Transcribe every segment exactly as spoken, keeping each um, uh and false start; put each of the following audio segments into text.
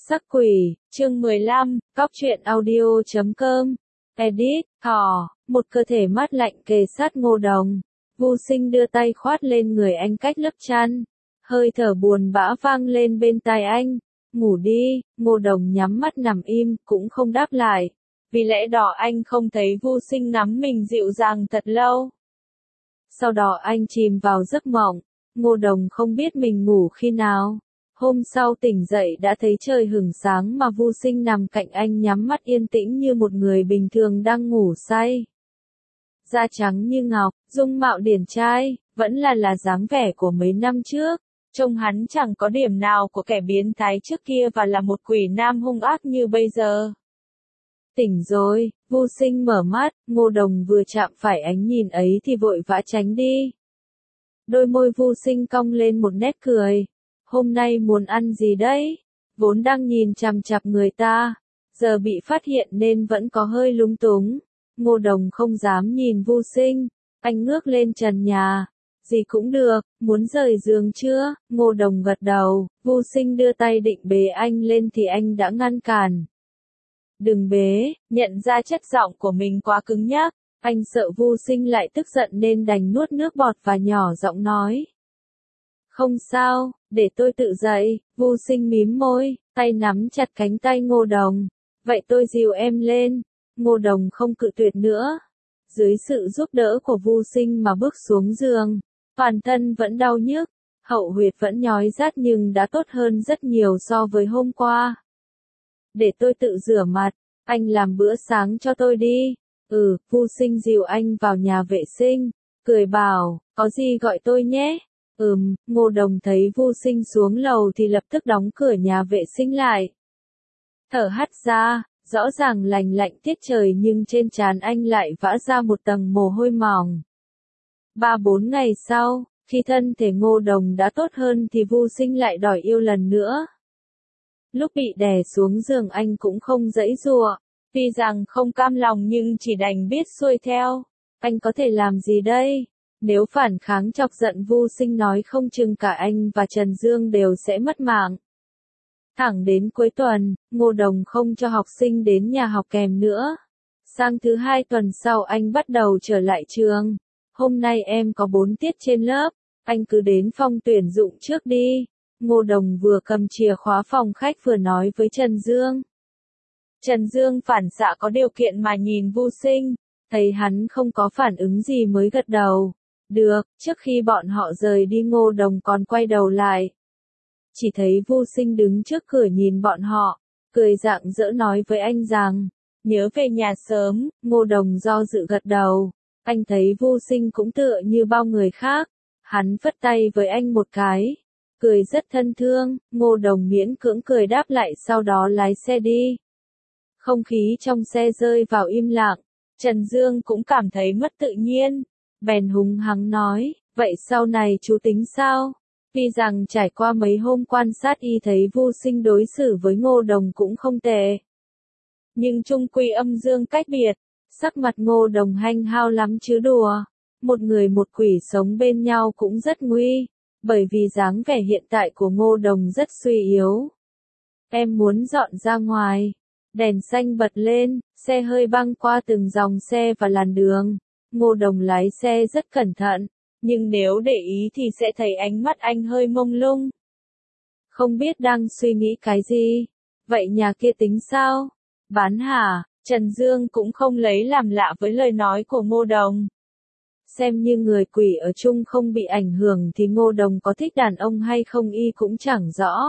Sắc quỷ, chương mười lăm, Cóc truyện audio chấm com, edit, thỏ, một cơ thể mát lạnh kề sát Ngô Đồng. Vô Sinh đưa tay khoát lên người anh cách lớp chăn, hơi thở buồn bã vang lên bên tai anh. Ngủ đi, Ngô Đồng nhắm mắt nằm im, cũng không đáp lại. Vì lẽ đó anh không thấy Vô Sinh nắm mình dịu dàng thật lâu. Sau đó anh chìm vào giấc mộng, Ngô Đồng không biết mình ngủ khi nào. Hôm sau tỉnh dậy đã thấy trời hửng sáng mà Vô Sinh nằm cạnh anh nhắm mắt yên tĩnh như một người bình thường đang ngủ say. Da trắng như ngọc, dung mạo điển trai, vẫn là là dáng vẻ của mấy năm trước. Trông hắn chẳng có điểm nào của kẻ biến thái trước kia và là một quỷ nam hung ác như bây giờ. Tỉnh rồi, Vô Sinh mở mắt, Ngô Đồng vừa chạm phải ánh nhìn ấy thì vội vã tránh đi. Đôi môi Vô Sinh cong lên một nét cười. Hôm nay muốn ăn gì đấy? Vốn đang nhìn chằm chằm người ta, giờ bị phát hiện nên vẫn có hơi lung túng. Ngô Đồng không dám nhìn Vô Sinh, anh ngước lên trần nhà. Gì cũng được, muốn rời giường chưa? Ngô Đồng gật đầu, Vô Sinh đưa tay định bế anh lên thì anh đã ngăn cản. Đừng bế, nhận ra chất giọng của mình quá cứng nhắc, anh sợ Vô Sinh lại tức giận nên đành nuốt nước bọt và nhỏ giọng nói. Không sao, để tôi tự dậy. Vô Sinh mím môi, tay nắm chặt cánh tay Ngô Đồng. Vậy tôi dìu em lên. Ngô Đồng không cự tuyệt nữa. Dưới sự giúp đỡ của Vô Sinh mà bước xuống giường, toàn thân vẫn đau nhức, hậu huyệt vẫn nhói rát nhưng đã tốt hơn rất nhiều so với hôm qua. Để tôi tự rửa mặt, anh làm bữa sáng cho tôi đi. Ừ, Vô Sinh dìu anh vào nhà vệ sinh, cười bảo, có gì gọi tôi nhé. Ừm, Ngô Đồng thấy Vô Sinh xuống lầu thì lập tức đóng cửa nhà vệ sinh lại. Thở hắt ra, rõ ràng lành lạnh tiết trời nhưng trên trán anh lại vã ra một tầng mồ hôi mỏng. Ba bốn ngày sau, khi thân thể Ngô Đồng đã tốt hơn thì Vô Sinh lại đòi yêu lần nữa. Lúc bị đè xuống giường anh cũng không giãy giụa, tuy rằng không cam lòng nhưng chỉ đành biết xuôi theo. Anh có thể làm gì đây? Nếu phản kháng chọc giận Vô Sinh nói không chừng cả anh và Trần Dương đều sẽ mất mạng. Thẳng đến cuối tuần, Ngô Đồng không cho học sinh đến nhà học kèm nữa. Sang thứ hai tuần sau anh bắt đầu trở lại trường. Hôm nay em có bốn tiết trên lớp, anh cứ đến phòng tuyển dụng trước đi. Ngô Đồng vừa cầm chìa khóa phòng khách vừa nói với Trần Dương. Trần Dương phản xạ có điều kiện mà nhìn Vô Sinh, thấy hắn không có phản ứng gì mới gật đầu. Được, trước khi bọn họ rời đi Ngô Đồng còn quay đầu lại. Chỉ thấy Vô Sinh đứng trước cửa nhìn bọn họ, cười rạng rỡ nói với anh rằng, nhớ về nhà sớm. Ngô Đồng do dự gật đầu, anh thấy Vô Sinh cũng tựa như bao người khác, hắn phất tay với anh một cái, cười rất thân thương. Ngô Đồng miễn cưỡng cười đáp lại sau đó lái xe đi. Không khí trong xe rơi vào im lặng, Trần Dương cũng cảm thấy mất tự nhiên. Bèn hùng hăng nói, vậy sau này chú tính sao? Tuy rằng trải qua mấy hôm quan sát y thấy Vô Sinh đối xử với Ngô Đồng cũng không tệ. Nhưng chung quy âm dương cách biệt, sắc mặt Ngô Đồng hanh hao lắm chứ đùa. Một người một quỷ sống bên nhau cũng rất nguy, bởi vì dáng vẻ hiện tại của Ngô Đồng rất suy yếu. Em muốn dọn ra ngoài. Đèn xanh bật lên, xe hơi băng qua từng dòng xe và làn đường. Ngô Đồng lái xe rất cẩn thận, nhưng nếu để ý thì sẽ thấy ánh mắt anh hơi mông lung. Không biết đang suy nghĩ cái gì. Vậy nhà kia tính sao? Bán hả? Trần Dương cũng không lấy làm lạ với lời nói của Ngô Đồng. Xem như người quỷ ở chung không bị ảnh hưởng thì Ngô Đồng có thích đàn ông hay không y cũng chẳng rõ.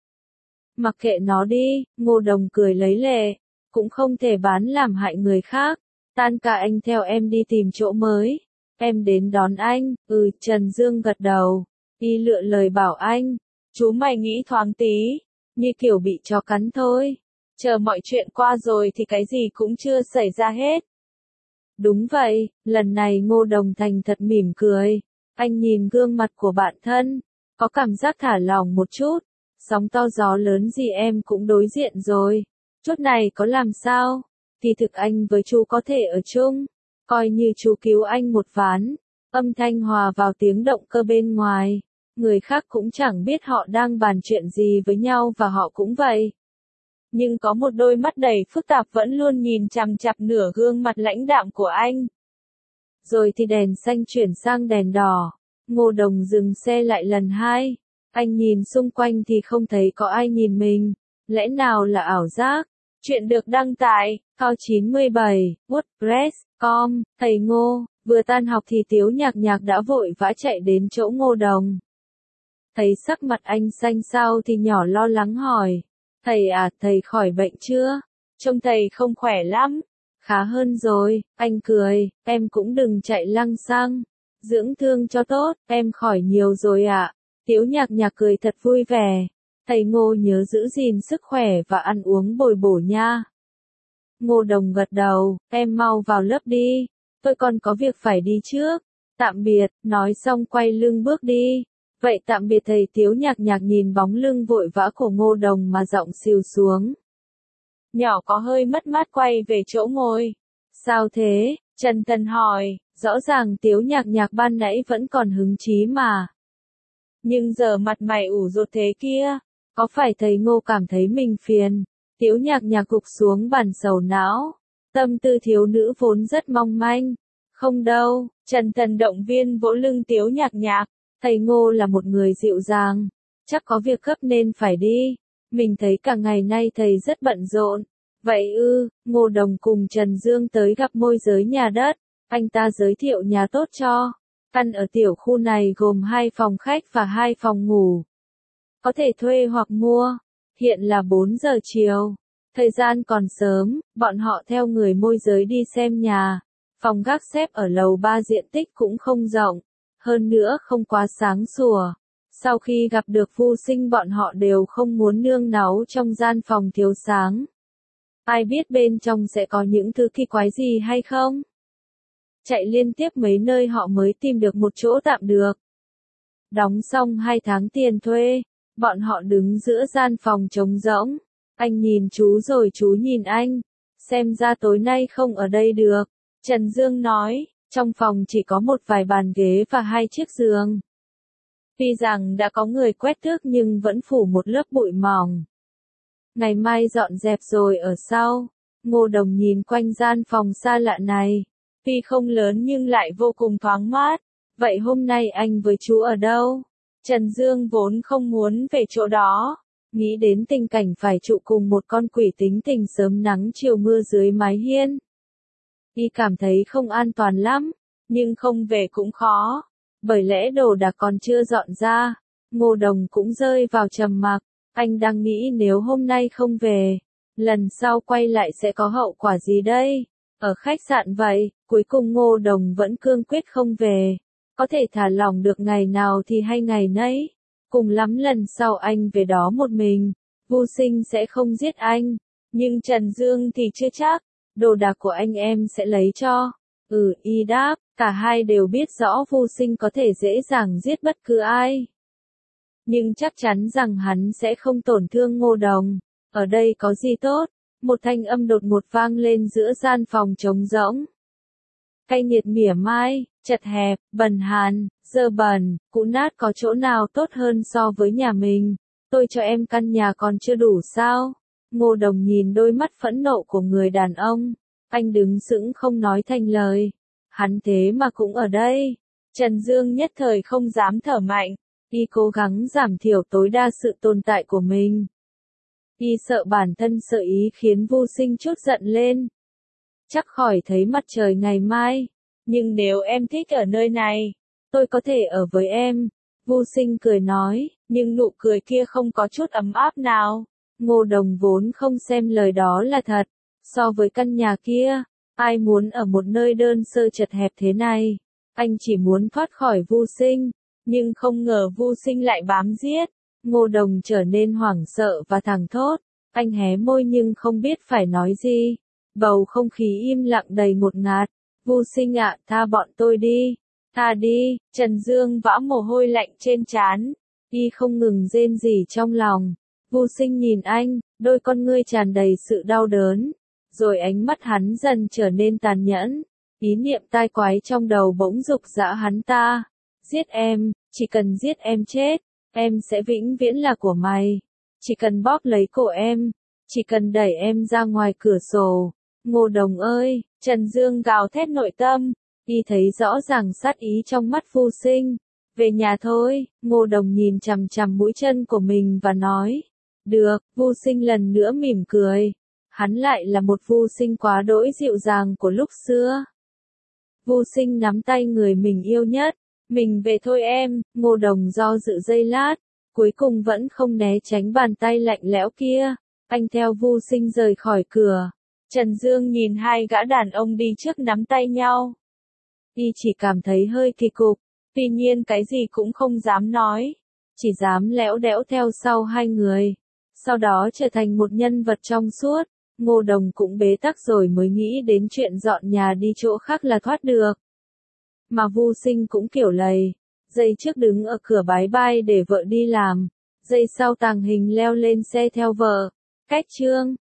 Mặc kệ nó đi, Ngô Đồng cười lấy lệ, cũng không thể bán làm hại người khác. Tan ca anh theo em đi tìm chỗ mới. Em đến đón anh. Ừ, Trần Dương gật đầu. Y lựa lời bảo anh. Chú mày nghĩ thoáng tí. Như kiểu bị chó cắn thôi. Chờ mọi chuyện qua rồi thì cái gì cũng chưa xảy ra hết. Đúng vậy, lần này Ngô Đồng thành thật mỉm cười. Anh nhìn gương mặt của bạn thân, có cảm giác thả lỏng một chút. Sóng to gió lớn gì em cũng đối diện rồi. Chút này có làm sao? Thì thực anh với chú có thể ở chung, coi như chú cứu anh một ván. Âm thanh hòa vào tiếng động cơ bên ngoài, người khác cũng chẳng biết họ đang bàn chuyện gì với nhau và họ cũng vậy. nhưng có một đôi mắt đầy phức tạp vẫn luôn nhìn chằm chằm nửa gương mặt lãnh đạm của anh. Rồi thì đèn xanh chuyển sang đèn đỏ, Ngô Đồng dừng xe lại lần hai. Anh nhìn xung quanh thì không thấy có ai nhìn mình, lẽ nào là ảo giác? Chuyện được đăng tại Cao chín mươi bảy, WordPress chấm com, thầy Ngô. Vừa tan học thì Tiếu Nhạc Nhạc đã vội vã chạy đến chỗ Ngô Đồng. Thấy sắc mặt anh xanh xao thì nhỏ lo lắng hỏi. Thầy à, thầy khỏi bệnh chưa? Trông thầy không khỏe lắm. Khá hơn rồi, anh cười, em cũng đừng chạy lăng xăng. Dưỡng thương cho tốt, em khỏi nhiều rồi ạ. À. Tiếu Nhạc Nhạc cười thật vui vẻ. Thầy Ngô nhớ giữ gìn sức khỏe và ăn uống bồi bổ nha. Ngô Đồng gật đầu, em mau vào lớp đi. Tôi còn có việc phải đi trước. Tạm biệt, nói xong quay lưng bước đi. Vậy tạm biệt thầy. Tiếu Nhạc Nhạc nhìn bóng lưng vội vã của Ngô Đồng mà giọng xìu xuống. Nhỏ có hơi mất mát quay về chỗ ngồi. Sao thế? Trần Tần hỏi, rõ ràng Tiếu Nhạc Nhạc ban nãy vẫn còn hứng chí mà. Nhưng giờ mặt mày ủ rột thế kia, có phải thầy Ngô cảm thấy mình phiền? Tiếu Nhạc Nhạc gục xuống bàn sầu não. Tâm tư thiếu nữ vốn rất mong manh. Không đâu, Trần Tần động viên vỗ lưng Tiếu Nhạc Nhạc. Thầy Ngô là một người dịu dàng. Chắc có việc gấp nên phải đi. Mình thấy cả ngày nay thầy rất bận rộn. Vậy ư, Ngô Đồng cùng Trần Dương tới gặp môi giới nhà đất. Anh ta giới thiệu nhà tốt cho. Căn ở tiểu khu này gồm hai phòng khách và hai phòng ngủ. Có thể thuê hoặc mua. Hiện là bốn giờ chiều. Thời gian còn sớm, bọn họ theo người môi giới đi xem nhà. Phòng gác xếp ở lầu ba diện tích cũng không rộng. Hơn nữa không quá sáng sủa. Sau khi gặp được Vu Sinh bọn họ đều không muốn nương náu trong gian phòng thiếu sáng. Ai biết bên trong sẽ có những thứ kỳ quái gì hay không? Chạy liên tiếp mấy nơi họ mới tìm được một chỗ tạm được. Đóng xong hai tháng tiền thuê, bọn họ đứng giữa gian phòng trống rỗng. Anh nhìn chú rồi chú nhìn anh. Xem ra tối nay không ở đây được. Trần Dương nói, trong phòng chỉ có một vài bàn ghế và hai chiếc giường. Tuy rằng đã có người quét tước nhưng vẫn phủ một lớp bụi mỏng. Ngày mai dọn dẹp rồi ở sau. Ngô Đồng nhìn quanh gian phòng xa lạ này. Tuy không lớn nhưng lại vô cùng thoáng mát. Vậy hôm nay anh với chú ở đâu? Trần Dương vốn không muốn về chỗ đó. Nghĩ đến tình cảnh phải trụ cùng một con quỷ tính tình sớm nắng chiều mưa dưới mái hiên. Y cảm thấy không an toàn lắm. Nhưng không về cũng khó. Bởi lẽ đồ đạc còn chưa dọn ra. Ngô Đồng cũng rơi vào trầm mặc. Anh đang nghĩ nếu hôm nay không về, lần sau quay lại sẽ có hậu quả gì đây? Ở khách sạn vậy, cuối cùng Ngô Đồng vẫn cương quyết không về. Có thể thả lỏng được ngày nào thì hay ngày nấy. Cùng lắm lần sau anh về đó một mình, Vu Sinh sẽ không giết anh. Nhưng Trần Dương thì chưa chắc, đồ đạc của anh em sẽ lấy cho. Ừ, y đáp, cả hai đều biết rõ Vu Sinh có thể dễ dàng giết bất cứ ai. Nhưng chắc chắn rằng hắn sẽ không tổn thương Ngô Đồng. Ở đây có gì tốt? Một thanh âm đột ngột vang lên giữa gian phòng trống rỗng. Cay nghiệt mỉa mai, chật hẹp, bẩn hàn, dơ bẩn, cũ nát có chỗ nào tốt hơn so với nhà mình? Tôi cho em căn nhà còn chưa đủ sao? Ngô Đồng nhìn đôi mắt phẫn nộ của người đàn ông. Anh đứng sững không nói thành lời. Hắn thế mà cũng ở đây. Trần Dương nhất thời không dám thở mạnh. Y cố gắng giảm thiểu tối đa sự tồn tại của mình. Y sợ bản thân sợ ý khiến Vu Sinh chút giận lên. Chắc khỏi thấy mặt trời ngày mai. Nhưng nếu em thích ở nơi này, tôi có thể ở với em. Vu Sinh cười nói, nhưng nụ cười kia không có chút ấm áp nào. Ngô Đồng vốn không xem lời đó là thật. So với căn nhà kia, ai muốn ở một nơi đơn sơ chật hẹp thế này? Anh chỉ muốn thoát khỏi Vu Sinh. Nhưng không ngờ Vu Sinh lại bám giết. Ngô Đồng trở nên hoảng sợ và thẳng thốt. Anh hé môi nhưng không biết phải nói gì. Bầu không khí im lặng đầy ngột ngạt. Vu Sinh ạ, tha bọn tôi đi. Tha đi. Trần Dương vã mồ hôi lạnh trên trán. Y không ngừng rên rỉ trong lòng. Vu Sinh nhìn anh, đôi con ngươi tràn đầy sự đau đớn. Rồi ánh mắt hắn dần trở nên tàn nhẫn. Ý niệm tai quái trong đầu bỗng dục dã hắn ta. Giết em, chỉ cần giết em chết, em sẽ vĩnh viễn là của mày. Chỉ cần bóp lấy cổ em, chỉ cần đẩy em ra ngoài cửa sổ. Ngô Đồng ơi, Trần Dương gào thét nội tâm, y thấy rõ ràng sát ý trong mắt Vu Sinh. Về nhà thôi, Ngô Đồng nhìn chằm chằm mũi chân của mình và nói. Được, Vu Sinh lần nữa mỉm cười. Hắn lại là một Vu Sinh quá đỗi dịu dàng của lúc xưa. Vu Sinh nắm tay người mình yêu nhất. Mình về thôi em, Ngô Đồng do dự giây lát, cuối cùng vẫn không né tránh bàn tay lạnh lẽo kia. Anh theo Vu Sinh rời khỏi cửa. Trần Dương nhìn hai gã đàn ông đi trước nắm tay nhau. Y chỉ cảm thấy hơi kỳ cục, tuy nhiên cái gì cũng không dám nói, chỉ dám lẽo đẽo theo sau hai người. Sau đó trở thành một nhân vật trong suốt, Ngô Đồng cũng bế tắc rồi mới nghĩ đến chuyện dọn nhà đi chỗ khác là thoát được. Mà Vu Sinh cũng kiểu lầy, giây trước đứng ở cửa bái bai để vợ đi làm, giây sau tàng hình leo lên xe theo vợ. Cách chương